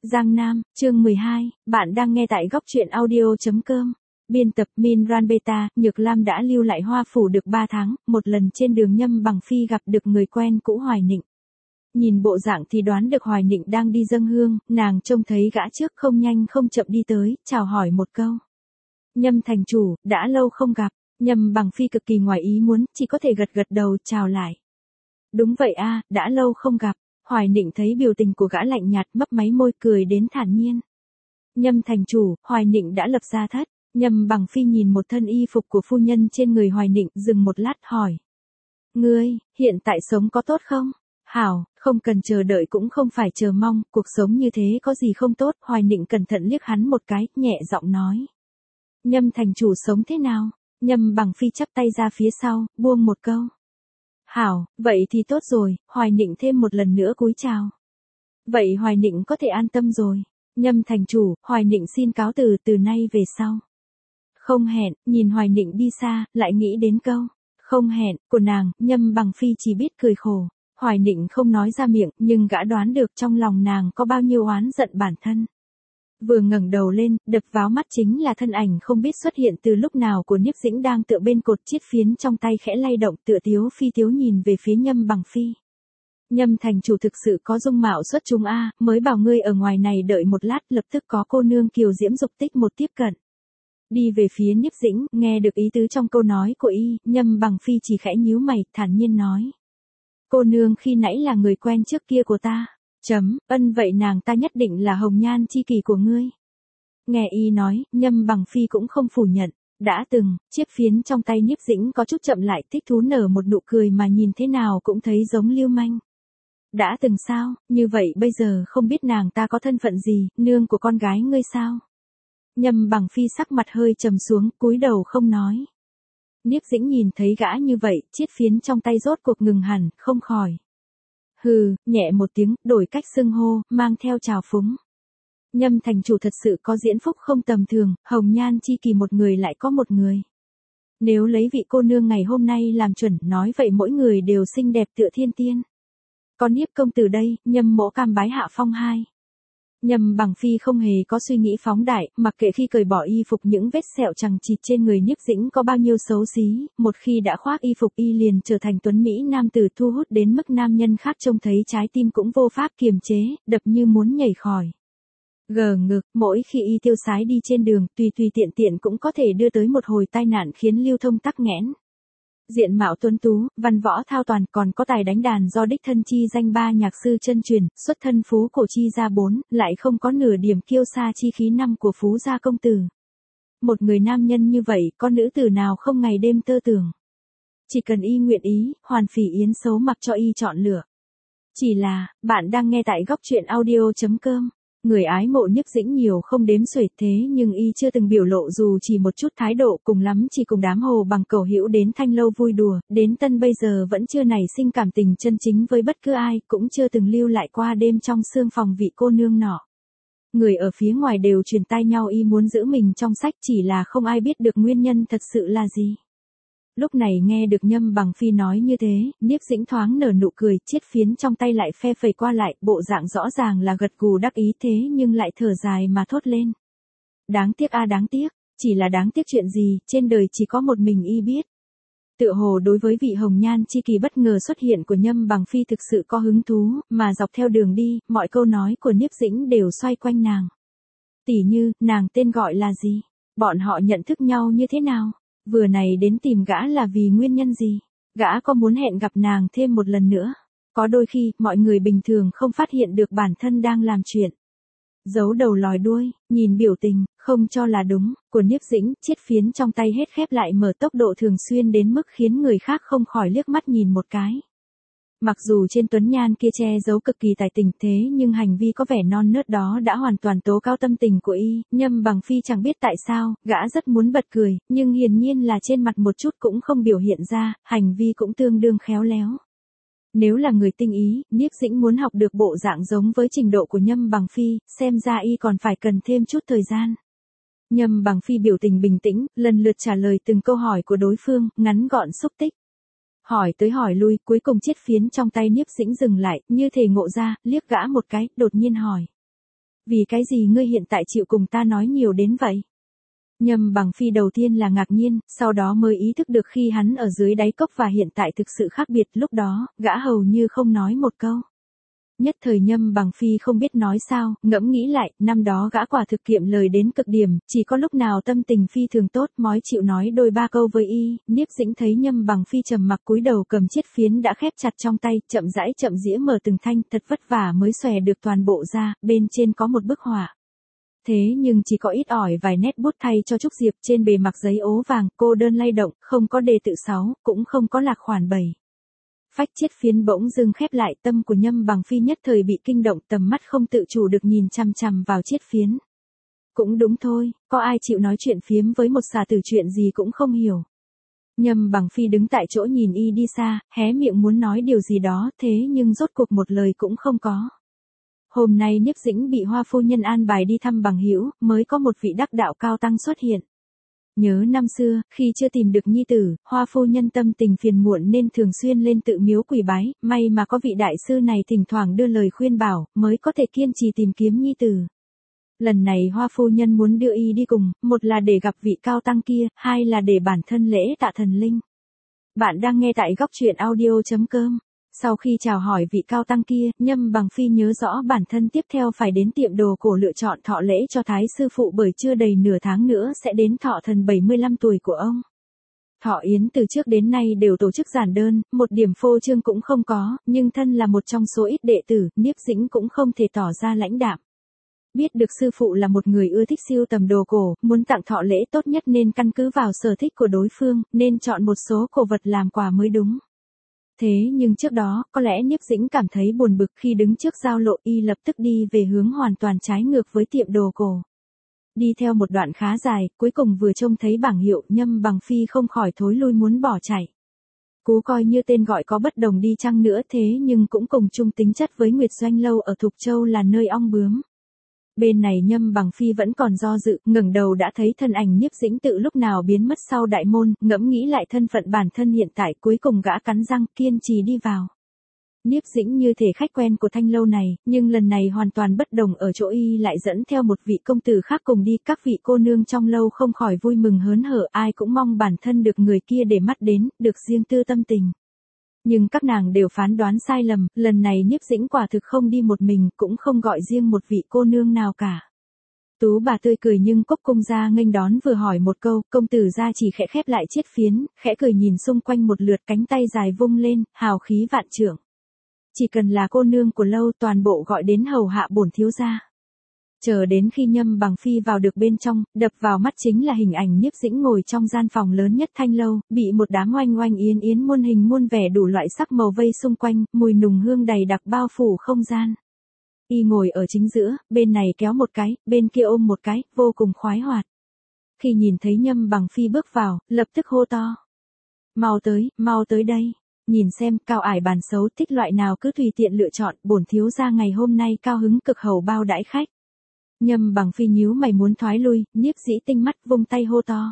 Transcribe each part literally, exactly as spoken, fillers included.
Giang Nam, chương mười hai, bạn đang nghe tại góc truyện audio chấm com. Biên tập Min Ran Beta, Nhược Lam đã lưu lại Hoa Phủ được ba tháng, một lần trên đường Nhâm Bằng Phi gặp được người quen cũ Hoài Nịnh. Nhìn bộ dạng thì đoán được Hoài Nịnh đang đi dâng hương, nàng trông thấy gã trước không nhanh không chậm đi tới, chào hỏi một câu. Nhâm thành chủ, đã lâu không gặp, Nhâm Bằng Phi cực kỳ ngoài ý muốn, chỉ có thể gật gật đầu chào lại. Đúng vậy a, đã lâu không gặp. Hoài Nịnh thấy biểu tình của gã lạnh nhạt, mấp máy môi cười đến thản nhiên. Nhâm thành chủ, Hoài Nịnh đã lập gia thất. Nhâm Bằng Phi nhìn một thân y phục của phu nhân trên người Hoài Nịnh, dừng một lát hỏi. Ngươi, hiện tại sống có tốt không? Hảo, không cần chờ đợi cũng không phải chờ mong, cuộc sống như thế có gì không tốt. Hoài Nịnh cẩn thận liếc hắn một cái, nhẹ giọng nói. Nhâm thành chủ sống thế nào? Nhâm Bằng Phi chắp tay ra phía sau, buông một câu. Hảo, vậy thì tốt rồi, Hoài Nịnh thêm một lần nữa cúi chào. Vậy Hoài Nịnh có thể an tâm rồi. Nhâm thành chủ, Hoài Nịnh xin cáo từ từ nay về sau. Không hẹn, nhìn Hoài Nịnh đi xa, lại nghĩ đến câu. Không hẹn, của nàng, Nhâm Bằng Phi chỉ biết cười khổ. Hoài Nịnh không nói ra miệng, nhưng gã đoán được trong lòng nàng có bao nhiêu oán giận bản thân. Vừa ngẩng đầu lên, đập vào mắt chính là thân ảnh không biết xuất hiện từ lúc nào của Niếp Dĩnh đang tựa bên cột chiết phiến trong tay khẽ lay động, tựa tiếu phi tiếu nhìn về phía Nhâm Bằng Phi. Nhâm thành chủ thực sự có dung mạo xuất chúng a, mới bảo ngươi ở ngoài này đợi một lát, lập tức có cô nương kiều diễm dục tích một tiếp cận. Đi về phía Niếp Dĩnh, nghe được ý tứ trong câu nói của y, Nhâm Bằng Phi chỉ khẽ nhíu mày, thản nhiên nói. Cô nương khi nãy là người quen trước kia của ta. Chấm, ân vậy nàng ta nhất định là hồng nhan chi kỷ của ngươi. Nghe y nói, Nhâm Bằng Phi cũng không phủ nhận. Đã từng, chiếc phiến trong tay Niếp Dĩnh có chút chậm lại, thích thú nở một nụ cười mà nhìn thế nào cũng thấy giống lưu manh. Đã từng sao, như vậy bây giờ không biết nàng ta có thân phận gì, nương của con gái ngươi sao? Nhâm Bằng Phi sắc mặt hơi trầm xuống, cúi đầu không nói. Niếp Dĩnh nhìn thấy gã như vậy, chiếc phiến trong tay rốt cuộc ngừng hẳn, không khỏi. Hừ, nhẹ một tiếng, đổi cách xưng hô, mang theo trào phúng. Nhâm thành chủ thật sự có diễn phúc không tầm thường, hồng nhan chi kỳ một người lại có một người. Nếu lấy vị cô nương ngày hôm nay làm chuẩn, nói vậy mỗi người đều xinh đẹp tựa thiên tiên. Có Niếp công tử đây, Nhâm mỗ cam bái hạ phong hai. Nhâm Bằng Phi không hề có suy nghĩ phóng đại, mặc kệ khi cởi bỏ y phục những vết sẹo chằng chịt trên người Niếp Dĩnh có bao nhiêu xấu xí, một khi đã khoác y phục y liền trở thành tuấn mỹ nam tử thu hút đến mức nam nhân khác trông thấy trái tim cũng vô pháp kiềm chế, đập như muốn nhảy khỏi. Gờ ngực, mỗi khi y tiêu sái đi trên đường, tùy tùy tiện tiện cũng có thể đưa tới một hồi tai nạn khiến lưu thông tắc nghẽn. Diện mạo tuấn tú, văn võ thao toàn, còn có tài đánh đàn do đích thân chi danh ba nhạc sư chân truyền, xuất thân phú cổ chi gia bốn, lại không có nửa điểm kiêu sa chi khí năm của phú gia công tử. Một người nam nhân như vậy, có nữ tử nào không ngày đêm tơ tưởng. Chỉ cần y nguyện ý, hoàn phỉ yến xấu mặc cho y chọn lựa. Chỉ là, bạn đang nghe tại góc truyện audio chấm com. Người ái mộ Niếp Dĩnh nhiều không đếm xuể, thế nhưng y chưa từng biểu lộ dù chỉ một chút thái độ, cùng lắm chỉ cùng đám hồ bằng cầu hữu đến Thanh Lâu vui đùa, đến tân bây giờ vẫn chưa nảy sinh cảm tình chân chính với bất cứ ai, cũng chưa từng lưu lại qua đêm trong sương phòng vị cô nương nọ. Người ở phía ngoài đều truyền tai nhau y muốn giữ mình trong sách, chỉ là không ai biết được nguyên nhân thật sự là gì. Lúc này nghe được Nhâm Bằng Phi nói như thế, Niếp Dĩnh thoáng nở nụ cười, chiết phiến trong tay lại phe phẩy qua lại, bộ dạng rõ ràng là gật gù đắc ý, thế nhưng lại thở dài mà thốt lên. Đáng tiếc a đáng tiếc, chỉ là đáng tiếc chuyện gì, trên đời chỉ có một mình y biết. Tựa hồ đối với vị hồng nhan chi kỳ bất ngờ xuất hiện của Nhâm Bằng Phi thực sự có hứng thú, mà dọc theo đường đi, mọi câu nói của Niếp Dĩnh đều xoay quanh nàng. Tỉ như, nàng tên gọi là gì? Bọn họ nhận thức nhau như thế nào? Vừa này đến tìm gã là vì nguyên nhân gì? Gã có muốn hẹn gặp nàng thêm một lần nữa? Có đôi khi, mọi người bình thường không phát hiện được bản thân đang làm chuyện. Giấu đầu lòi đuôi, nhìn biểu tình, không cho là đúng, của Niếp Dĩnh, chiết phiến trong tay hết khép lại mở tốc độ thường xuyên đến mức khiến người khác không khỏi liếc mắt nhìn một cái. Mặc dù trên tuấn nhan kia che giấu cực kỳ tài tình, thế nhưng hành vi có vẻ non nớt đó đã hoàn toàn tố cao tâm tình của y. Nhâm Bằng Phi chẳng biết tại sao, gã rất muốn bật cười, nhưng hiển nhiên là trên mặt một chút cũng không biểu hiện ra, hành vi cũng tương đương khéo léo. Nếu là người tinh ý, Niếp Dĩnh muốn học được bộ dạng giống với trình độ của Nhâm Bằng Phi, xem ra y còn phải cần thêm chút thời gian. Nhâm Bằng Phi biểu tình bình tĩnh, lần lượt trả lời từng câu hỏi của đối phương, ngắn gọn xúc tích. Hỏi tới hỏi lui, cuối cùng chiết phiến trong tay Niếp Dĩnh dừng lại, như thể ngộ ra, liếc gã một cái, đột nhiên hỏi. Vì cái gì ngươi hiện tại chịu cùng ta nói nhiều đến vậy? Nhâm Bằng Phi đầu tiên là ngạc nhiên, sau đó mới ý thức được khi hắn ở dưới đáy cốc và hiện tại thực sự khác biệt, lúc đó, gã hầu như không nói một câu. Nhất thời Nhâm Bằng Phi không biết nói sao, ngẫm nghĩ lại, năm đó gã quả thực kiệm lời đến cực điểm, chỉ có lúc nào tâm tình phi thường tốt, mói chịu nói đôi ba câu với y. Niếp Dĩnh thấy Nhâm Bằng Phi trầm mặc cúi đầu cầm chiếc phiến đã khép chặt trong tay, chậm rãi chậm rĩa mở từng thanh, thật vất vả mới xòe được toàn bộ ra, bên trên có một bức họa. Thế nhưng chỉ có ít ỏi vài nét bút thay cho Trúc Diệp, trên bề mặt giấy ố vàng, cô đơn lay động, không có đề tự sáu, cũng không có lạc khoản bảy. Phách chiết phiến bỗng dưng khép lại, tâm của Nhâm Bằng Phi nhất thời bị kinh động, tầm mắt không tự chủ được nhìn chằm chằm vào chiết phiến. Cũng đúng thôi, có ai chịu nói chuyện phiếm với một xà tử chuyện gì cũng không hiểu. Nhâm Bằng Phi đứng tại chỗ nhìn y đi xa, hé miệng muốn nói điều gì đó, thế nhưng rốt cuộc một lời cũng không có. Hôm nay Niếp Dĩnh bị Hoa phu nhân an bài đi thăm bằng hữu, mới có một vị đắc đạo cao tăng xuất hiện. Nhớ năm xưa, khi chưa tìm được nhi tử, Hoa phu nhân tâm tình phiền muộn nên thường xuyên lên tự miếu quỳ bái, may mà có vị đại sư này thỉnh thoảng đưa lời khuyên bảo, mới có thể kiên trì tìm kiếm nhi tử. Lần này Hoa phu nhân muốn đưa y đi cùng, một là để gặp vị cao tăng kia, hai là để bản thân lễ tạ thần linh. Bạn đang nghe tại góc truyện audio chấm com. Sau khi chào hỏi vị cao tăng kia, Nhâm Bằng Phi nhớ rõ bản thân tiếp theo phải đến tiệm đồ cổ lựa chọn thọ lễ cho Thái sư phụ, bởi chưa đầy nửa tháng nữa sẽ đến thọ thần bảy mươi lăm tuổi của ông. Thọ yến từ trước đến nay đều tổ chức giản đơn, một điểm phô trương cũng không có, nhưng thân là một trong số ít đệ tử, Niếp Dĩnh cũng không thể tỏ ra lãnh đạm. Biết được sư phụ là một người ưa thích sưu tầm đồ cổ, muốn tặng thọ lễ tốt nhất nên căn cứ vào sở thích của đối phương, nên chọn một số cổ vật làm quà mới đúng. Thế nhưng trước đó, có lẽ Niếp Dĩnh cảm thấy buồn bực khi đứng trước giao lộ, y lập tức đi về hướng hoàn toàn trái ngược với tiệm đồ cổ. Đi theo một đoạn khá dài, cuối cùng vừa trông thấy bảng hiệu, Nhâm Bằng Phi không khỏi thối lui muốn bỏ chạy. Cú coi như tên gọi có bất đồng đi chăng nữa, thế nhưng cũng cùng chung tính chất với Nguyệt Doanh Lâu ở Thục Châu là nơi ong bướm. Bên này Nhâm Bằng Phi vẫn còn do dự, ngẩng đầu đã thấy thân ảnh Niếp Dĩnh tự lúc nào biến mất sau đại môn, ngẫm nghĩ lại thân phận bản thân hiện tại, cuối cùng gã cắn răng kiên trì đi vào. Niếp Dĩnh như thể khách quen của thanh lâu này, nhưng lần này hoàn toàn bất đồng ở chỗ y lại dẫn theo một vị công tử khác cùng đi, các vị cô nương trong lâu không khỏi vui mừng hớn hở, ai cũng mong bản thân được người kia để mắt đến, được riêng tư tâm tình. Nhưng các nàng đều phán đoán sai lầm, lần này Niếp Dĩnh quả thực không đi một mình, cũng không gọi riêng một vị cô nương nào cả. Tú bà tươi cười nhưng Cốc Cung gia nghênh đón vừa hỏi một câu, công tử gia chỉ khẽ khép lại chiếc phiến, khẽ cười nhìn xung quanh một lượt, cánh tay dài vung lên, hào khí vạn trượng. Chỉ cần là cô nương của lâu toàn bộ gọi đến hầu hạ bổn thiếu gia. Chờ đến khi Nhâm Bằng Phi vào được bên trong, đập vào mắt chính là hình ảnh Niếp Dĩnh ngồi trong gian phòng lớn nhất thanh lâu, bị một đám oanh oanh yến yến muôn hình muôn vẻ đủ loại sắc màu vây xung quanh, mùi nùng hương đầy đặc bao phủ không gian. Y ngồi ở chính giữa, bên này kéo một cái, bên kia ôm một cái, vô cùng khoái hoạt. Khi nhìn thấy Nhâm Bằng Phi bước vào, lập tức hô to. Mau tới, mau tới đây. Nhìn xem, cao ải bàn xấu, thích loại nào cứ tùy tiện lựa chọn, bổn thiếu gia ngày hôm nay cao hứng cực hầu bao đãi khách. Nhâm Bằng Phi nhíu mày muốn thoái lui, Niếp Dĩ tinh mắt vung tay hô to.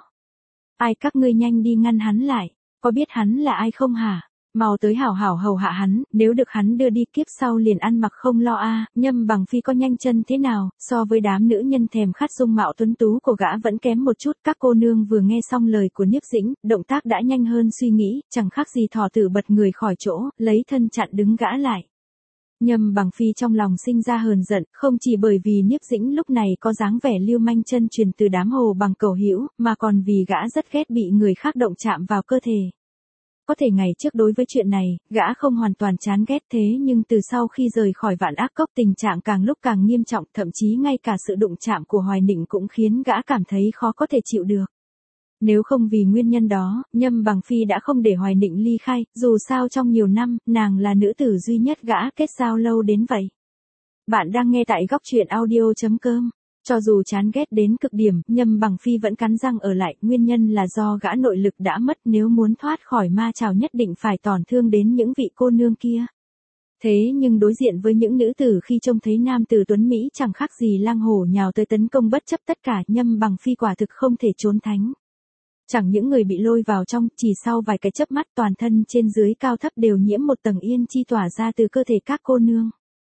Ai các ngươi nhanh đi ngăn hắn lại, có biết hắn là ai không hả? Mau tới hảo hảo hầu hạ hắn, nếu được hắn đưa đi kiếp sau liền ăn mặc không lo a. À. Nhâm Bằng Phi có nhanh chân thế nào, so với đám nữ nhân thèm khát dung mạo tuấn tú của gã vẫn kém một chút. Các cô nương vừa nghe xong lời của Niếp Dĩnh, động tác đã nhanh hơn suy nghĩ, chẳng khác gì thỏ tử bật người khỏi chỗ, lấy thân chặn đứng gã lại. Nhâm Bằng Phi trong lòng sinh ra hờn giận, không chỉ bởi vì Niếp Dĩnh lúc này có dáng vẻ lưu manh chân truyền từ đám hồ bằng cầu hữu, mà còn vì gã rất ghét bị người khác động chạm vào cơ thể. Có thể ngày trước đối với chuyện này, gã không hoàn toàn chán ghét, thế nhưng từ sau khi rời khỏi Vạn Ác Cốc tình trạng càng lúc càng nghiêm trọng, thậm chí ngay cả sự đụng chạm của Hoài Nịnh cũng khiến gã cảm thấy khó có thể chịu được. Nếu không vì nguyên nhân đó, Nhâm Bằng Phi đã không để Hoài Nịnh ly khai, dù sao trong nhiều năm, nàng là nữ tử duy nhất gã kết giao lâu đến vậy. Bạn đang nghe tại góc truyện audio chấm com. Cho dù chán ghét đến cực điểm, Nhâm Bằng Phi vẫn cắn răng ở lại, nguyên nhân là do gã nội lực đã mất, nếu muốn thoát khỏi ma trào nhất định phải tổn thương đến những vị cô nương kia. Thế nhưng đối diện với những nữ tử khi trông thấy nam tử tuấn Mỹ chẳng khác gì lang hổ nhào tới tấn công bất chấp tất cả, Nhâm Bằng Phi quả thực không thể trốn tránh. Chẳng những người bị lôi vào trong, chỉ sau vài cái chớp mắt toàn thân trên dưới cao thấp đều nhiễm một tầng yên chi tỏa ra từ cơ thể các cô nương.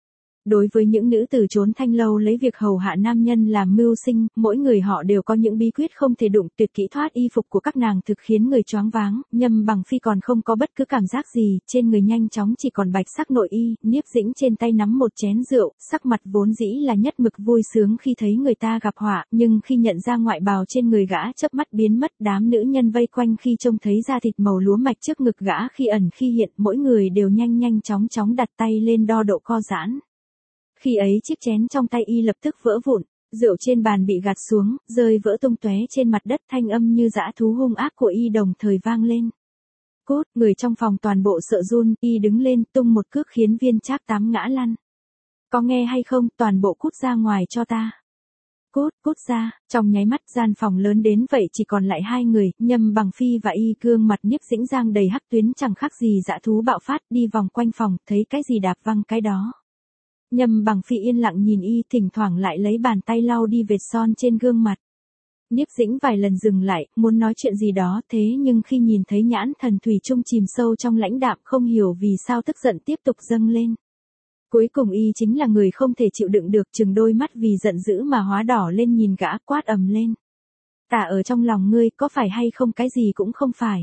Đối với những nữ tử trốn thanh lâu lấy việc hầu hạ nam nhân làm mưu sinh, mỗi người họ đều có những bí quyết không thể đụng, tuyệt kỹ thoát y phục của các nàng thực khiến người choáng váng. Nhâm Bằng Phi còn không có bất cứ cảm giác gì, trên người nhanh chóng chỉ còn bạch sắc nội y, Niếp Dĩnh trên tay nắm một chén rượu, sắc mặt vốn dĩ là nhất mực vui sướng khi thấy người ta gặp họa, nhưng khi nhận ra ngoại bào trên người gã chớp mắt biến mất, đám nữ nhân vây quanh khi trông thấy da thịt màu lúa mạch trước ngực gã khi ẩn khi hiện, mỗi người đều nhanh nhanh chóng chóng đặt tay lên đo độ co giãn. Khi ấy chiếc chén trong tay y lập tức vỡ vụn, rượu trên bàn bị gạt xuống, rơi vỡ tung tóe trên mặt đất, thanh âm như dã thú hung ác của y đồng thời vang lên. Cút, người trong phòng toàn bộ sợ run, y đứng lên tung một cước khiến Viên Trác Tám ngã lăn. Có nghe hay không, toàn bộ cút ra ngoài cho ta. Cút, cút ra, trong nháy mắt gian phòng lớn đến vậy chỉ còn lại hai người, Nhâm Bằng Phi và y, gương mặt Niếp Dĩnh giang đầy hắc tuyến chẳng khác gì dã thú bạo phát, đi vòng quanh phòng, thấy cái gì đạp văng cái đó. Nhâm Bằng Phi yên lặng nhìn y, thỉnh thoảng lại lấy bàn tay lau đi vệt son trên gương mặt. Niếp Dĩnh vài lần dừng lại, muốn nói chuyện gì đó, thế nhưng khi nhìn thấy nhãn thần thủy chung chìm sâu trong lãnh đạm, không hiểu vì sao tức giận tiếp tục dâng lên. Cuối cùng y chính là người không thể chịu đựng được, chừng đôi mắt vì giận dữ mà hóa đỏ lên nhìn gã, quát ầm lên. Ta ở trong lòng ngươi, có phải hay không, cái gì cũng không phải.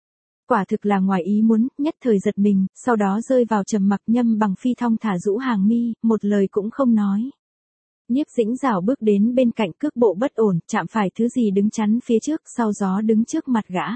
Quả thực là ngoài ý muốn, nhất thời giật mình, sau đó rơi vào trầm mặc. Nhâm Bằng Phi thong thả rũ hàng mi, một lời cũng không nói. Niếp Dĩnh rảo bước đến bên cạnh, cước bộ bất ổn, chạm phải thứ gì đứng chắn phía trước, sau gió đứng trước mặt gã.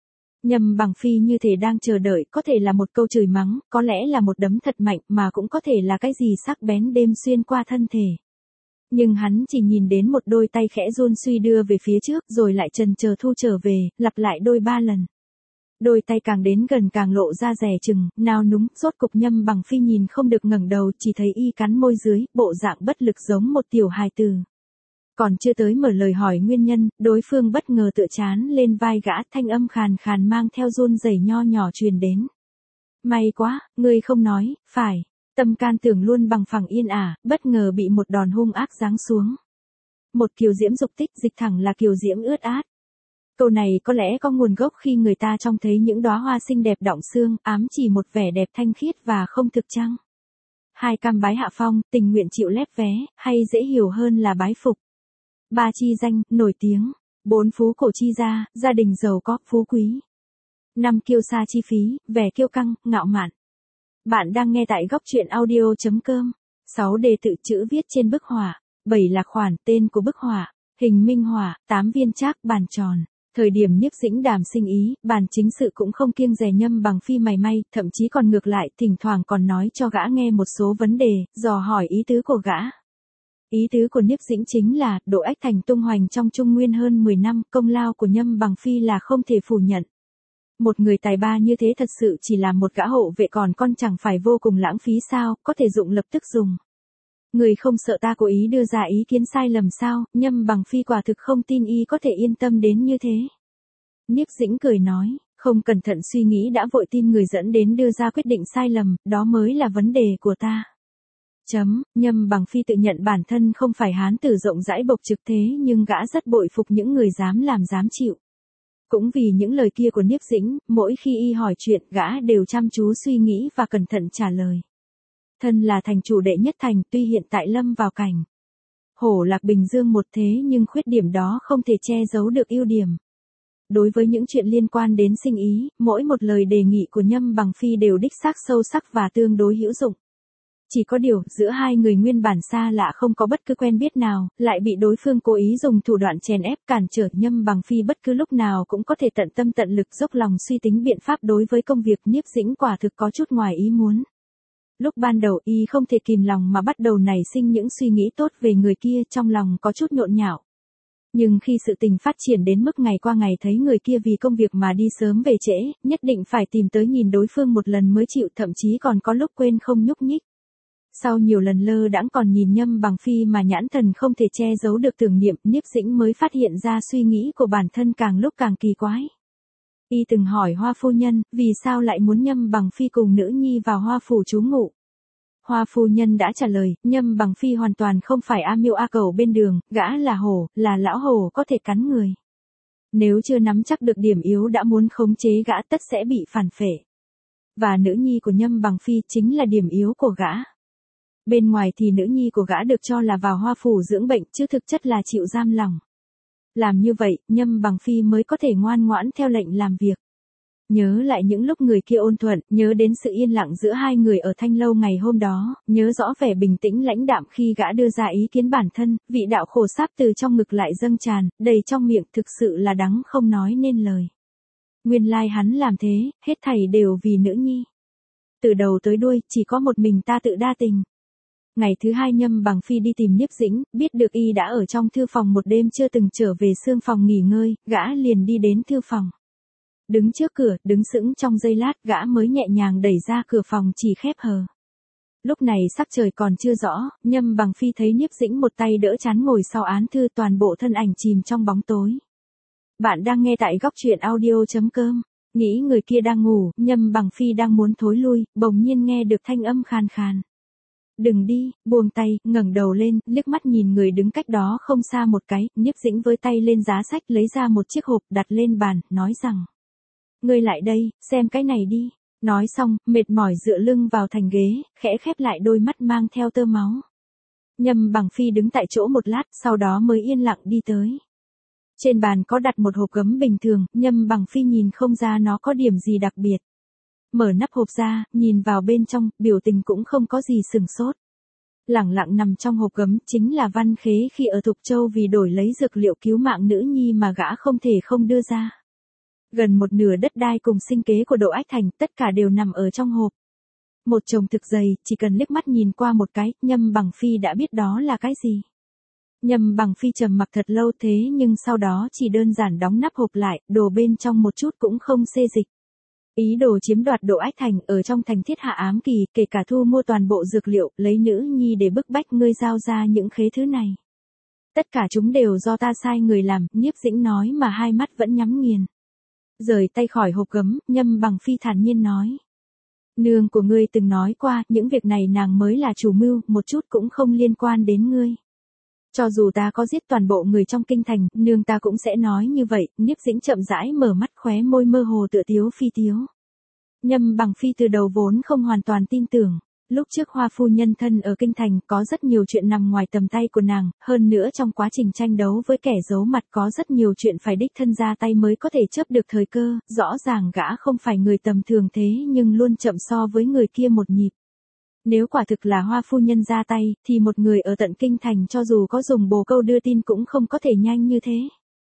Nhâm Bằng Phi như thể đang chờ đợi, có thể là một câu chửi mắng, có lẽ là một đấm thật mạnh, mà cũng có thể là cái gì sắc bén đêm xuyên qua thân thể. Nhưng hắn chỉ nhìn đến một đôi tay khẽ run suy đưa về phía trước, rồi lại chần chờ thu trở về, lặp lại đôi ba lần. Đôi tay càng đến gần càng lộ ra dè chừng, nao núng, rốt cục Nhâm Bằng Phi nhìn không được ngẩng đầu, chỉ thấy y cắn môi dưới, bộ dạng bất lực giống một tiểu hài tử. Còn chưa tới mở lời hỏi nguyên nhân, đối phương bất ngờ tựa chán lên vai gã, thanh âm khàn khàn mang theo run rẩy nho nhỏ truyền đến. May quá, ngươi không nói, phải. Tâm can tưởng luôn bằng phẳng yên ả, bất ngờ bị một đòn hung ác giáng xuống. Một kiều diễm dục tích, dịch thẳng là kiều diễm ướt át. Câu này có lẽ có nguồn gốc khi người ta trông thấy những đóa hoa xinh đẹp đọng xương, ám chỉ một vẻ đẹp thanh khiết và không thực chăng? Hai cam bái hạ phong, tình nguyện chịu lép vé, hay dễ hiểu hơn là bái phục. Ba chi danh, nổi tiếng. Bốn phú cổ chi gia, gia đình giàu có, phú quý. Năm kiêu sa chi phí, vẻ kiêu căng, ngạo mạn. Bạn đang nghe tại góc truyện audio chấm com. Sáu đề tự chữ viết trên bức họa. Bảy là khoản, tên của bức họa. Hình minh họa, tám viên trác, bàn tròn. Thời điểm Niếp Dĩnh đàm sinh ý, bàn chính sự cũng không kiêng dè Nhâm Bằng Phi mày may, thậm chí còn ngược lại, thỉnh thoảng còn nói cho gã nghe một số vấn đề, dò hỏi ý tứ của gã. Ý tứ của Niếp Dĩnh chính là, độ ách thành tung hoành trong Trung Nguyên hơn mười năm, công lao của Nhâm Bằng Phi là không thể phủ nhận. Một người tài ba như thế thật sự chỉ là một gã hộ vệ còn con chẳng phải vô cùng lãng phí sao, có thể dụng lập tức dùng. Người không sợ ta cố ý đưa ra ý kiến sai lầm sao, Nhâm Bằng Phi quả thực không tin y có thể yên tâm đến như thế. Niếp Dĩnh cười nói, không cẩn thận suy nghĩ đã vội tin người dẫn đến đưa ra quyết định sai lầm, đó mới là vấn đề của ta. Chấm, Nhâm Bằng Phi tự nhận bản thân không phải hán tử rộng rãi bộc trực thế nhưng gã rất bội phục những người dám làm dám chịu. Cũng vì những lời kia của Niếp Dĩnh, mỗi khi y hỏi chuyện gã đều chăm chú suy nghĩ và cẩn thận trả lời. Thân là thành chủ đệ nhất thành, tuy hiện tại lâm vào cảnh hổ lạc bình dương một thế nhưng khuyết điểm đó không thể che giấu được ưu điểm. Đối với những chuyện liên quan đến sinh ý, mỗi một lời đề nghị của Nhâm Bằng Phi đều đích xác sâu sắc và tương đối hữu dụng. Chỉ có điều, giữa hai người nguyên bản xa lạ không có bất cứ quen biết nào, lại bị đối phương cố ý dùng thủ đoạn chèn ép cản trở. Nhâm Bằng Phi bất cứ lúc nào cũng có thể tận tâm tận lực dốc lòng suy tính biện pháp đối với công việc. Niếp Dĩnh quả thực có chút ngoài ý muốn. Lúc ban đầu y không thể kìm lòng mà bắt đầu nảy sinh những suy nghĩ tốt về người kia, trong lòng có chút nhộn nhạo. Nhưng khi sự tình phát triển đến mức ngày qua ngày thấy người kia vì công việc mà đi sớm về trễ, nhất định phải tìm tới nhìn đối phương một lần mới chịu, thậm chí còn có lúc quên không nhúc nhích. Sau nhiều lần lơ đãng còn nhìn Nhâm Bằng Phi mà nhãn thần không thể che giấu được tưởng niệm, Niếp Dĩnh mới phát hiện ra suy nghĩ của bản thân càng lúc càng kỳ quái. Y từng hỏi Hoa phu nhân, vì sao lại muốn Nhâm Bằng Phi cùng nữ nhi vào Hoa phủ trú ngụ. Hoa phu nhân đã trả lời, Nhâm Bằng Phi hoàn toàn không phải a miêu a cẩu bên đường, gã là hổ, là lão hổ có thể cắn người. Nếu chưa nắm chắc được điểm yếu đã muốn khống chế gã tất sẽ bị phản phệ. Và nữ nhi của Nhâm Bằng Phi chính là điểm yếu của gã. Bên ngoài thì nữ nhi của gã được cho là vào Hoa Phủ dưỡng bệnh chứ thực chất là chịu giam lỏng. Làm như vậy, Nhâm Bằng Phi mới có thể ngoan ngoãn theo lệnh làm việc. Nhớ lại những lúc người kia ôn thuận, nhớ đến sự yên lặng giữa hai người ở Thanh Lâu ngày hôm đó, nhớ rõ vẻ bình tĩnh lãnh đạm khi gã đưa ra ý kiến bản thân, vị đạo khổ sáp từ trong ngực lại dâng tràn, đầy trong miệng thực sự là đắng không nói nên lời. Nguyên lai hắn làm thế, hết thảy đều vì nữ nhi. Từ đầu tới đuôi, chỉ có một mình ta tự đa tình. Ngày thứ hai Nhâm Bằng Phi đi tìm Niếp Dĩnh, biết được y đã ở trong thư phòng một đêm chưa từng trở về xương phòng nghỉ ngơi, gã liền đi đến thư phòng. Đứng trước cửa, đứng sững trong giây lát, gã mới nhẹ nhàng đẩy ra cửa phòng chỉ khép hờ. Lúc này sắc trời còn chưa rõ, Nhâm Bằng Phi thấy Niếp Dĩnh một tay đỡ chán ngồi sau án thư, toàn bộ thân ảnh chìm trong bóng tối. Bạn đang nghe tại góc truyện audio chấm com. Nghĩ người kia đang ngủ, Nhâm Bằng Phi đang muốn thối lui, bỗng nhiên nghe được thanh âm khàn khàn. Đừng đi, buông tay, ngẩng đầu lên, liếc mắt nhìn người đứng cách đó không xa một cái, Niếp Dĩnh với tay lên giá sách lấy ra một chiếc hộp đặt lên bàn, nói rằng. Ngươi lại đây, xem cái này đi. Nói xong, mệt mỏi dựa lưng vào thành ghế, khẽ khép lại đôi mắt mang theo tơ máu. Nhâm Bằng Phi đứng tại chỗ một lát, sau đó mới yên lặng đi tới. Trên bàn có đặt một hộp gấm bình thường, Nhâm Bằng Phi nhìn không ra nó có điểm gì đặc biệt. Mở nắp hộp ra, nhìn vào bên trong, biểu tình cũng không có gì sừng sốt. Lẳng lặng nằm trong hộp gấm chính là Văn Khế khi ở Thục Châu vì đổi lấy dược liệu cứu mạng nữ nhi mà gã không thể không đưa ra. Gần một nửa đất đai cùng sinh kế của Đỗ Ách Thành, tất cả đều nằm ở trong hộp. Một chồng thực dày, chỉ cần liếc mắt nhìn qua một cái, Nhâm Bằng Phi đã biết đó là cái gì. Nhâm Bằng Phi trầm mặc thật lâu thế nhưng sau đó chỉ đơn giản đóng nắp hộp lại, đồ bên trong một chút cũng không xê dịch. Ý đồ chiếm đoạt Đỗ Ách Thành ở trong thành thiết hạ ám kỳ, kể cả thu mua toàn bộ dược liệu, lấy nữ nhi để bức bách ngươi giao ra những khế thứ này. Tất cả chúng đều do ta sai người làm, Niếp Dĩnh nói mà hai mắt vẫn nhắm nghiền. Rời tay khỏi hộp gấm, Nhâm Bằng Phi thản nhiên nói. Nương của ngươi từng nói qua, những việc này nàng mới là chủ mưu, một chút cũng không liên quan đến ngươi. Cho dù ta có giết toàn bộ người trong kinh thành, nương ta cũng sẽ nói như vậy. Niếp Dĩnh chậm rãi mở mắt, khóe môi mơ hồ tựa tiếu phi tiếu. Nhâm Bằng Phi từ đầu vốn không hoàn toàn tin tưởng. Lúc trước Hoa phu nhân thân ở kinh thành có rất nhiều chuyện nằm ngoài tầm tay của nàng, hơn nữa trong quá trình tranh đấu với kẻ giấu mặt có rất nhiều chuyện phải đích thân ra tay mới có thể chớp được thời cơ, rõ ràng gã không phải người tầm thường thế nhưng luôn chậm so với người kia một nhịp. Nếu quả thực là Hoa phu nhân ra tay, thì một người ở tận kinh thành cho dù có dùng bồ câu đưa tin cũng không có thể nhanh như thế.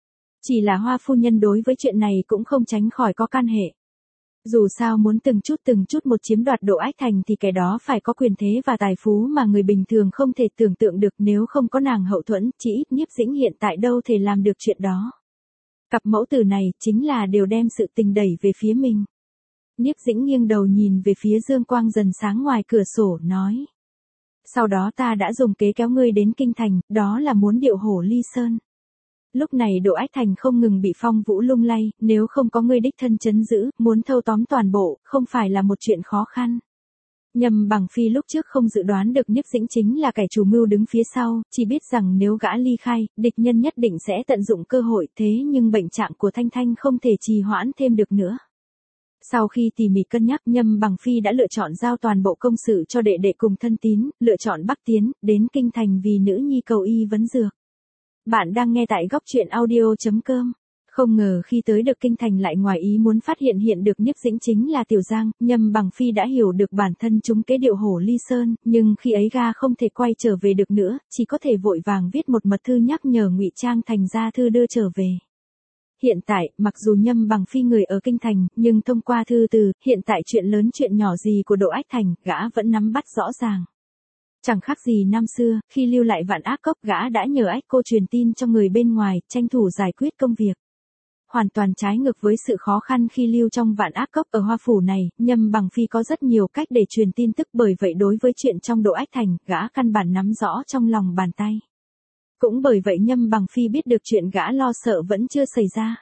Chỉ là Hoa phu nhân đối với chuyện này cũng không tránh khỏi có can hệ. Dù sao muốn từng chút từng chút một chiếm đoạt Đỗ Ách Thành thì kẻ đó phải có quyền thế và tài phú mà người bình thường không thể tưởng tượng được, nếu không có nàng hậu thuẫn, chỉ ít Niếp Dĩnh hiện tại đâu thể làm được chuyện đó. Cặp mẫu tử này chính là đều đem sự tình đẩy về phía mình. Niếp Dĩnh nghiêng đầu nhìn về phía dương quang dần sáng ngoài cửa sổ, nói. Sau đó ta đã dùng kế kéo ngươi đến kinh thành, đó là muốn điệu hổ ly sơn. Lúc này Đỗ Ách Thành không ngừng bị phong vũ lung lay, nếu không có ngươi đích thân trấn giữ, muốn thâu tóm toàn bộ, không phải là một chuyện khó khăn. Nhâm Bằng Phi lúc trước không dự đoán được Niếp Dĩnh chính là kẻ chủ mưu đứng phía sau, chỉ biết rằng nếu gã ly khai, địch nhân nhất định sẽ tận dụng cơ hội, thế nhưng bệnh trạng của Thanh Thanh không thể trì hoãn thêm được nữa. Sau khi tỉ mỉ cân nhắc, Nhâm Bằng Phi đã lựa chọn giao toàn bộ công sự cho đệ đệ cùng thân tín, lựa chọn Bắc tiến, đến kinh thành vì nữ nhi cầu y vấn dược. Bạn đang nghe tại góc truyện audio chấm com. Không ngờ khi tới được kinh thành lại ngoài ý muốn phát hiện hiện được Niếp Dĩnh chính là Tiểu Giang, Nhâm Bằng Phi đã hiểu được bản thân chúng kế điệu hổ ly sơn, nhưng khi ấy ga không thể quay trở về được nữa, chỉ có thể vội vàng viết một mật thư nhắc nhở ngụy trang thành ra thư đưa trở về. Hiện tại, mặc dù Nhâm Bằng Phi người ở kinh thành, nhưng thông qua thư từ, hiện tại chuyện lớn chuyện nhỏ gì của Đỗ Ách Thành, gã vẫn nắm bắt rõ ràng. Chẳng khác gì năm xưa, khi lưu lại Vạn Ác Cốc, gã đã nhờ Ách Cô truyền tin cho người bên ngoài, tranh thủ giải quyết công việc. Hoàn toàn trái ngược với sự khó khăn khi lưu trong Vạn Ác Cốc ở Hoa Phủ này, Nhâm Bằng Phi có rất nhiều cách để truyền tin tức, bởi vậy đối với chuyện trong Đỗ Ách Thành, gã căn bản nắm rõ trong lòng bàn tay. Cũng bởi vậy Nhâm Bằng Phi biết được chuyện gã lo sợ vẫn chưa xảy ra.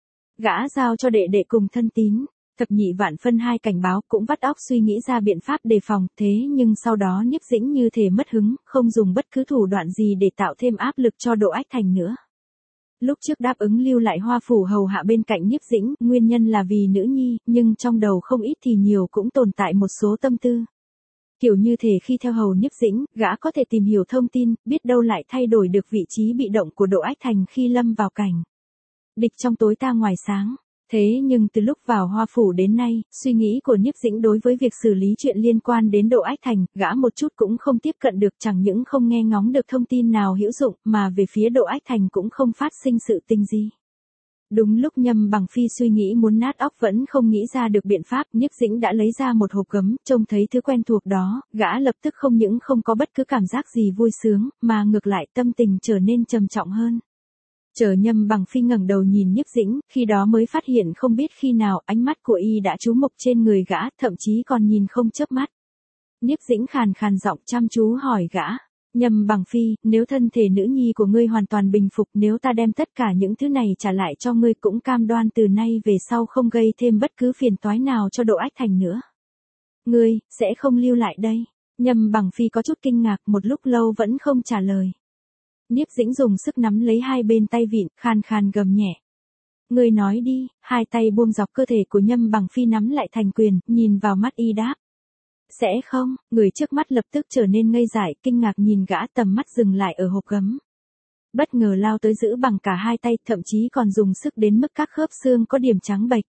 Gã giao cho đệ đệ cùng thân tín. Thập nhị vạn phân hai cảnh báo, cũng vắt óc suy nghĩ ra biện pháp đề phòng, thế nhưng sau đó Niếp Dĩnh như thể mất hứng, không dùng bất cứ thủ đoạn gì để tạo thêm áp lực cho Đỗ Ách Thành nữa. Lúc trước đáp ứng lưu lại Hoa Phủ hầu hạ bên cạnh Niếp Dĩnh, nguyên nhân là vì nữ nhi, nhưng trong đầu không ít thì nhiều cũng tồn tại một số tâm tư. Kiểu như thể khi theo hầu Nhiếp Dĩnh, gã có thể tìm hiểu thông tin, biết đâu lại thay đổi được vị trí bị động của Đỗ Ách Thành khi lâm vào cảnh địch trong tối ta ngoài sáng. Thế nhưng từ lúc vào Hoa Phủ đến nay, suy nghĩ của Nhiếp Dĩnh đối với việc xử lý chuyện liên quan đến Đỗ Ách Thành, gã một chút cũng không tiếp cận được, chẳng những không nghe ngóng được thông tin nào hữu dụng, mà về phía Đỗ Ách Thành cũng không phát sinh sự tình gì. Đúng lúc Nhâm Bằng Phi suy nghĩ muốn nát óc vẫn không nghĩ ra được biện pháp, Nhiếp Dĩnh đã lấy ra một hộp gấm, trông thấy thứ quen thuộc đó, gã lập tức không những không có bất cứ cảm giác gì vui sướng, mà ngược lại tâm tình trở nên trầm trọng hơn. Chờ Nhâm Bằng Phi ngẩng đầu nhìn Nhiếp Dĩnh, khi đó mới phát hiện không biết khi nào ánh mắt của y đã trú mục trên người gã, thậm chí còn nhìn không chớp mắt. Nhiếp Dĩnh khàn khàn giọng chăm chú hỏi gã, Nhâm Bằng Phi, nếu thân thể nữ nhi của ngươi hoàn toàn bình phục, nếu ta đem tất cả những thứ này trả lại cho ngươi cũng cam đoan từ nay về sau không gây thêm bất cứ phiền toái nào cho Đỗ Ách Thành nữa. Ngươi, sẽ không lưu lại đây. Nhâm Bằng Phi có chút kinh ngạc, một lúc lâu vẫn không trả lời. Nhiếp Dĩnh dùng sức nắm lấy hai bên tay vịn, khan khan gầm nhẹ. Ngươi nói đi, hai tay buông dọc cơ thể của Nhâm Bằng Phi nắm lại thành quyền, nhìn vào mắt y đáp. Sẽ không, người trước mắt lập tức trở nên ngây dại, kinh ngạc nhìn gã, tầm mắt dừng lại ở hộp gấm. Bất ngờ lao tới giữ bằng cả hai tay, thậm chí còn dùng sức đến mức các khớp xương có điểm trắng bệch.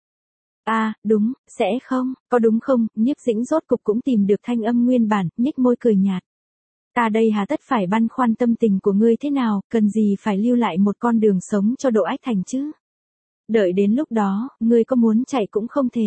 À, đúng, sẽ không, có đúng không? Nhiếp Dĩnh rốt cục cũng tìm được thanh âm nguyên bản, nhếch môi cười nhạt. Ta đây hà tất phải băn khoăn tâm tình của ngươi thế nào, cần gì phải lưu lại một con đường sống cho Đỗ Ách Thành chứ? Đợi đến lúc đó, ngươi có muốn chạy cũng không thể.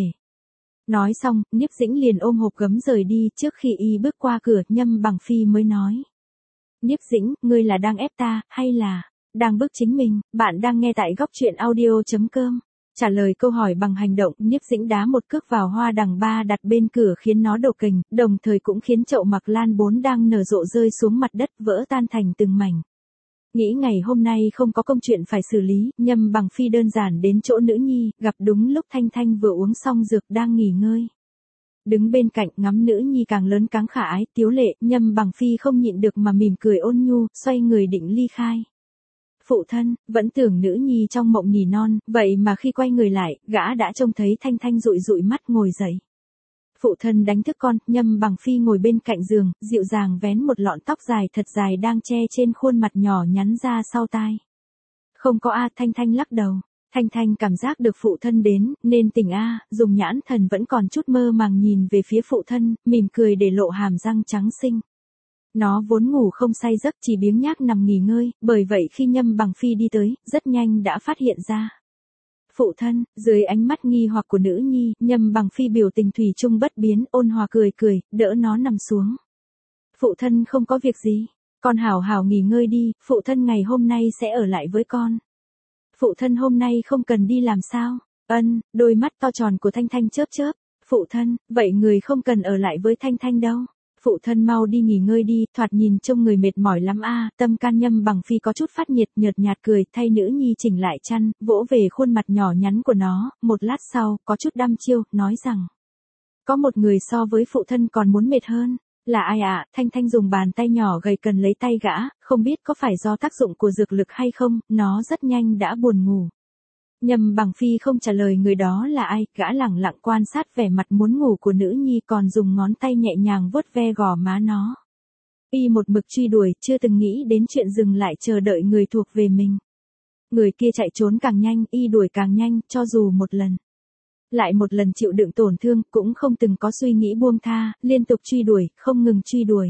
Nói xong, Nhiếp Dĩnh liền ôm hộp gấm rời đi, trước khi y bước qua cửa, Nhâm Bằng Phi mới nói. Nhiếp Dĩnh, ngươi là đang ép ta, hay là đang bức chính mình? Bạn đang nghe tại góc truyện audio chấm com. Trả lời câu hỏi bằng hành động, Nhiếp Dĩnh đá một cước vào hoa đằng ba đặt bên cửa khiến nó đổ kềnh, đồng thời cũng khiến chậu mặc lan bốn đang nở rộ rơi xuống mặt đất, vỡ tan thành từng mảnh. Nghĩ ngày hôm nay không có công chuyện phải xử lý, Nhâm Bằng Phi đơn giản đến chỗ nữ nhi, gặp đúng lúc Thanh Thanh vừa uống xong dược đang nghỉ ngơi. Đứng bên cạnh ngắm nữ nhi càng lớn càng khả ái, tiếu lệ, Nhâm Bằng Phi không nhịn được mà mỉm cười ôn nhu, xoay người định ly khai. Phụ thân, vẫn tưởng nữ nhi trong mộng nỉ non, vậy mà khi quay người lại, gã đã trông thấy Thanh Thanh dụi dụi mắt ngồi dậy. Phụ thân đánh thức con, Nhâm Bằng Phi ngồi bên cạnh giường, dịu dàng vén một lọn tóc dài thật dài đang che trên khuôn mặt nhỏ nhắn ra sau tai. Không có a, Thanh Thanh lắc đầu. Thanh Thanh cảm giác được phụ thân đến, nên tỉnh a, dùng nhãn thần vẫn còn chút mơ màng nhìn về phía phụ thân, mỉm cười để lộ hàm răng trắng xinh. Nó vốn ngủ không say giấc, chỉ biếng nhác nằm nghỉ ngơi, bởi vậy khi Nhâm Bằng Phi đi tới, rất nhanh đã phát hiện ra. Phụ thân, dưới ánh mắt nghi hoặc của nữ nhi, Nhâm Bằng Phi biểu tình thủy chung bất biến, ôn hòa cười cười, đỡ nó nằm xuống. Phụ thân không có việc gì, con hảo hảo nghỉ ngơi đi, phụ thân ngày hôm nay sẽ ở lại với con. Phụ thân hôm nay không cần đi làm sao? Ân, đôi mắt to tròn của Thanh Thanh chớp chớp. Phụ thân, vậy người không cần ở lại với Thanh Thanh đâu. Phụ thân mau đi nghỉ ngơi đi, thoạt nhìn trông người mệt mỏi lắm a. Tâm can Nhâm Bằng Phi có chút phát nhiệt, nhợt nhạt cười, thay nữ nhi chỉnh lại chăn, vỗ về khuôn mặt nhỏ nhắn của nó, một lát sau, có chút đăm chiêu, nói rằng. Có một người so với phụ thân còn muốn mệt hơn. Là ai ạ? À? Thanh Thanh dùng bàn tay nhỏ gầy cần lấy tay gã, không biết có phải do tác dụng của dược lực hay không, nó rất nhanh đã buồn ngủ. Nhâm Bằng Phi không trả lời người đó là ai, gã lẳng lặng quan sát vẻ mặt muốn ngủ của nữ nhi, còn dùng ngón tay nhẹ nhàng vuốt ve gò má nó. Y một mực truy đuổi, chưa từng nghĩ đến chuyện dừng lại chờ đợi người thuộc về mình. Người kia chạy trốn càng nhanh, y đuổi càng nhanh, cho dù một lần. Lại một lần chịu đựng tổn thương, cũng không từng có suy nghĩ buông tha, liên tục truy đuổi, không ngừng truy đuổi.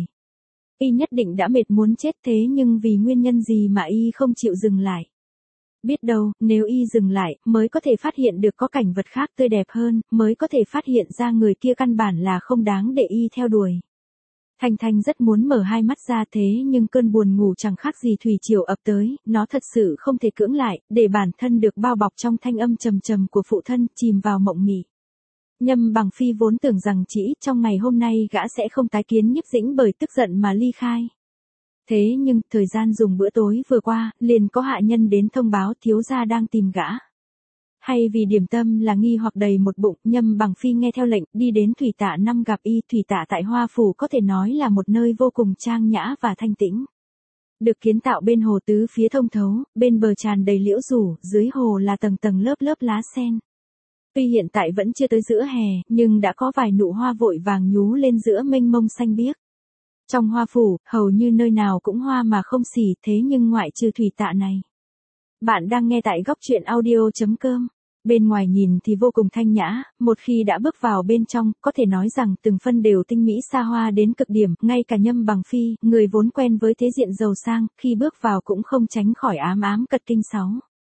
Y nhất định đã mệt muốn chết, thế nhưng vì nguyên nhân gì mà y không chịu dừng lại. Biết đâu, nếu y dừng lại, mới có thể phát hiện được có cảnh vật khác tươi đẹp hơn, mới có thể phát hiện ra người kia căn bản là không đáng để y theo đuổi. Thanh Thanh rất muốn mở hai mắt ra, thế nhưng cơn buồn ngủ chẳng khác gì thủy triều ập tới, nó thật sự không thể cưỡng lại, để bản thân được bao bọc trong thanh âm trầm trầm của phụ thân, chìm vào mộng mị. Nhâm Bằng Phi vốn tưởng rằng chỉ trong ngày hôm nay gã sẽ không tái kiến Nhiếp Dĩnh bởi tức giận mà ly khai. Thế nhưng, thời gian dùng bữa tối vừa qua, liền có hạ nhân đến thông báo thiếu gia đang tìm gã. Hay vì điểm tâm là nghi hoặc đầy một bụng, Nhâm Bằng Phi nghe theo lệnh, đi đến Thủy Tạ năm gặp y. Thủy Tạ tại Hoa Phủ có thể nói là một nơi vô cùng trang nhã và thanh tĩnh. Được kiến tạo bên hồ tứ phía thông thấu, bên bờ tràn đầy liễu rủ, dưới hồ là tầng tầng lớp lớp lá sen. Tuy hiện tại vẫn chưa tới giữa hè, nhưng đã có vài nụ hoa vội vàng nhú lên giữa mênh mông xanh biếc. Trong hoa phủ, hầu như nơi nào cũng hoa mà không xỉ, thế nhưng ngoại trừ thủy tạ này. Bạn đang nghe tại góc truyện audio.com. Bên ngoài nhìn thì vô cùng thanh nhã, một khi đã bước vào bên trong, có thể nói rằng từng phân đều tinh mỹ xa hoa đến cực điểm, ngay cả Nhâm Bằng Phi, người vốn quen với thế diện giàu sang, khi bước vào cũng không tránh khỏi ám ám cật kinh sáu.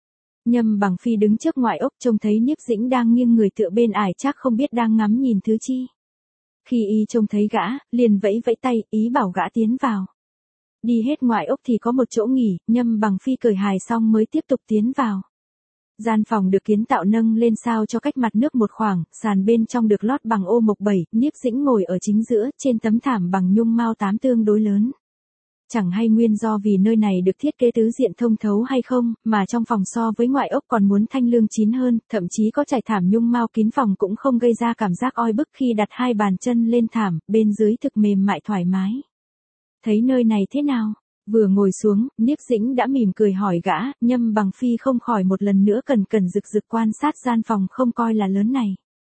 Nhâm Bằng Phi đứng trước ngoại ốc trông thấy Niếp Dĩnh đang nghiêng người tựa bên ải chắc không biết đang ngắm nhìn thứ chi. Khi y trông thấy gã, liền vẫy vẫy tay, ý bảo gã tiến vào. Đi hết ngoại ốc thì có một chỗ nghỉ, Nhâm Bằng Phi cởi hài xong mới tiếp tục tiến vào. Gian phòng được kiến tạo nâng lên sao cho cách mặt nước một khoảng, sàn bên trong được lót bằng ô mộc bảy, Niếp Dĩnh ngồi ở chính giữa, trên tấm thảm bằng nhung mao tám tương đối lớn. Chẳng hay nguyên do vì nơi này được thiết kế tứ diện thông thấu hay không, mà trong phòng so với ngoại ốc còn muốn thanh lương chín hơn, thậm chí có trải thảm nhung mao kín phòng cũng không gây ra cảm giác oi bức khi đặt hai bàn chân lên thảm, bên dưới thực mềm mại thoải mái. Thấy nơi này thế nào? Vừa ngồi xuống, Niếp Dĩnh đã mỉm cười hỏi gã, Nhâm Bằng Phi không khỏi một lần nữa cẩn cẩn rực rực quan sát gian phòng không coi là lớn này.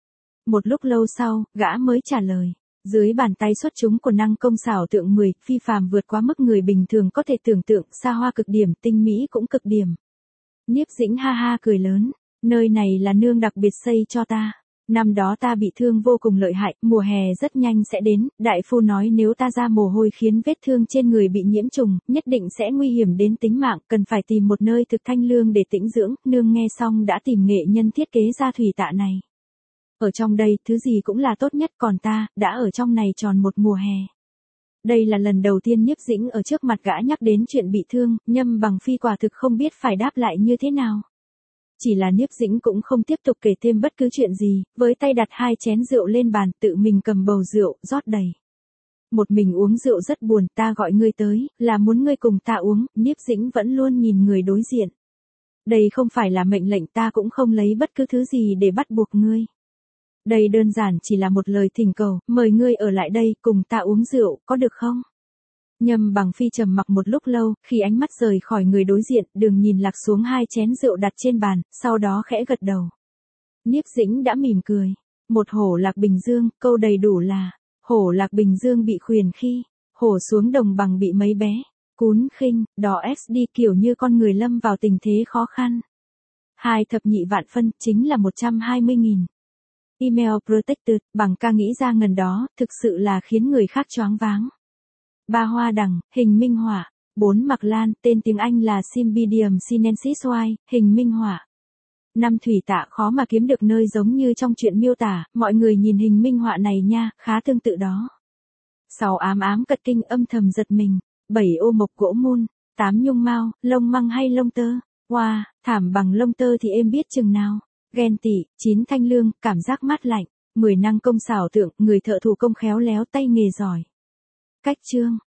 Một lúc lâu sau, gã mới trả lời. Dưới bàn tay xuất chúng của năng công xảo tượng mười, phi phàm vượt quá mức người bình thường có thể tưởng tượng, xa hoa cực điểm, tinh mỹ cũng cực điểm. Niếp Dĩnh ha ha cười lớn, nơi này là nương đặc biệt xây cho ta. Năm đó ta bị thương vô cùng lợi hại, mùa hè rất nhanh sẽ đến, đại phu nói nếu ta ra mồ hôi khiến vết thương trên người bị nhiễm trùng, nhất định sẽ nguy hiểm đến tính mạng, cần phải tìm một nơi thực thanh lương để tĩnh dưỡng, nương nghe xong đã tìm nghệ nhân thiết kế ra thủy tạ này. Ở trong đây, thứ gì cũng là tốt nhất, còn ta, đã ở trong này tròn một mùa hè. Đây là lần đầu tiên Niếp Dĩnh ở trước mặt gã nhắc đến chuyện bị thương, Nhâm Bằng Phi quả thực không biết phải đáp lại như thế nào. Chỉ là Niếp Dĩnh cũng không tiếp tục kể thêm bất cứ chuyện gì, với tay đặt hai chén rượu lên bàn, tự mình cầm bầu rượu, rót đầy. Một mình uống rượu rất buồn, ta gọi ngươi tới, là muốn ngươi cùng ta uống, Niếp Dĩnh vẫn luôn nhìn người đối diện. Đây không phải là mệnh lệnh, ta cũng không lấy bất cứ thứ gì để bắt buộc ngươi. Đây đơn giản chỉ là một lời thỉnh cầu, mời ngươi ở lại đây, cùng ta uống rượu, có được không? Nhâm Bằng Phi trầm mặc một lúc lâu, khi ánh mắt rời khỏi người đối diện, đường nhìn lạc xuống hai chén rượu đặt trên bàn, sau đó khẽ gật đầu. Niếp Dĩnh đã mỉm cười. Một hổ lạc Bình Dương, câu đầy đủ là, hổ lạc Bình Dương bị khuyền khi, hổ xuống đồng bằng bị mấy bé, cún khinh, đỏ ét đê kiểu như con người lâm vào tình thế khó khăn. Hai thập nhị vạn phân, chính là một trăm hai mươi nghìn. Email protected, bằng ca nghĩ ra ngần đó, thực sự là khiến người khác choáng váng. Ba hoa đằng, hình minh họa. Bốn mặc lan, tên tiếng Anh là Cymbidium sinensis Y, hình minh họa. Năm thủy tạ khó mà kiếm được nơi giống như trong chuyện miêu tả, mọi người nhìn hình minh họa này nha, khá tương tự đó. Sáu ám ám cật kinh âm thầm giật mình. Bảy ô mộc gỗ mun. Tám nhung mao, lông măng hay lông tơ. Wow, thảm bằng lông tơ thì êm biết chừng nào. Ghen tị, chín thanh lương, cảm giác mát lạnh. Mười năng công xảo tượng, người thợ thủ công khéo léo tay nghề giỏi. Cách chương.